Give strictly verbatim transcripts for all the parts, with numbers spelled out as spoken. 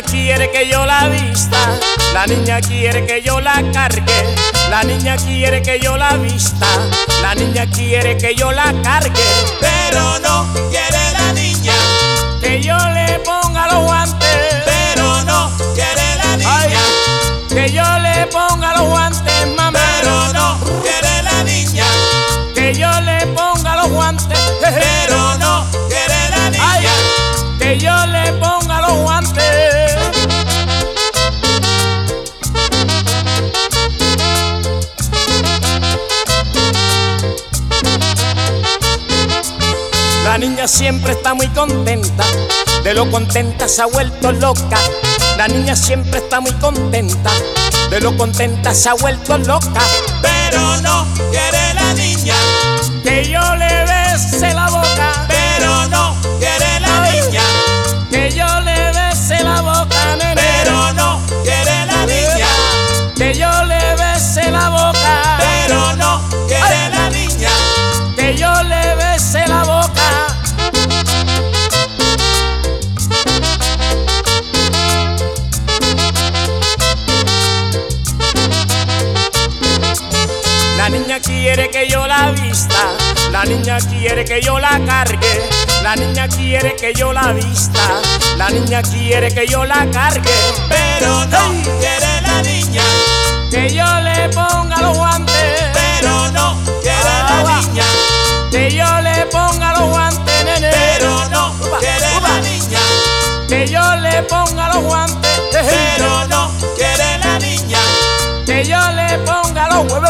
quiere que yo la vista, la niña quiere que yo la cargue, la niña quiere que yo la vista, la niña quiere que yo la cargue, pero no quiere la niña que yo le ponga los guantes, pero no quiere la niña. Ay, que yo le ponga los guantes, mamá, pero no quiere la niña que yo le ponga los guantes, pero no quiere la niña. Ay, que yo le ponga los guantes. La niña siempre está muy contenta, de lo contenta se ha vuelto loca. La niña siempre está muy contenta, de lo contenta se ha vuelto loca. Pero no quiere la niña que yo le bese la boca, pero no quiere la Ay, niña que yo le bese la boca, nene, pero no quiere la niña que yo le bese la boca, pero no quiere Ay, la niña que yo le bese la boca. La niña quiere que yo la vista, la niña quiere que yo la cargue, la niña quiere que yo la vista, la niña quiere que yo la cargue, pero no quiere la niña que yo le ponga los guantes, pero no quiere Ah, la niña que yo le ponga los guantes, nene, pero no Upa, quiere upa. la niña que yo le ponga los guantes, pero no quiere la niña que yo le ponga los huevos.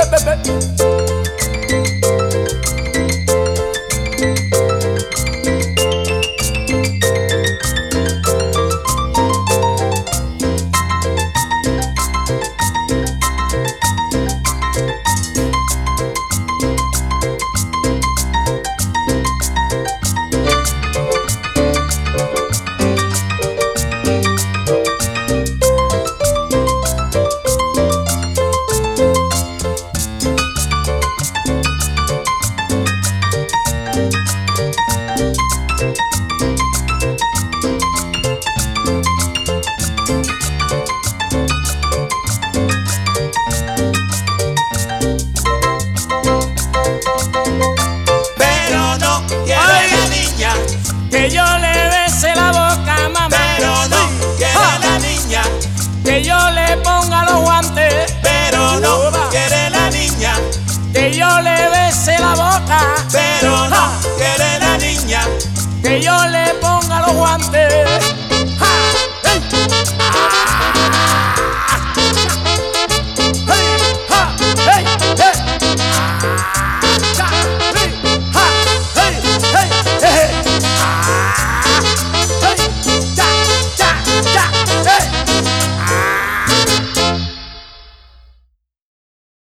pero no quiere Ay, la niña que yo le bese la boca, mamá, pero no quiere Ah. la niña que yo le ponga los guantes, pero no Upa. quiere la niña que yo le bese la boca, pero no Ja. quiere la niña que yo le ponga los guantes. ¡Ja! ¡Ey! ¡Ah!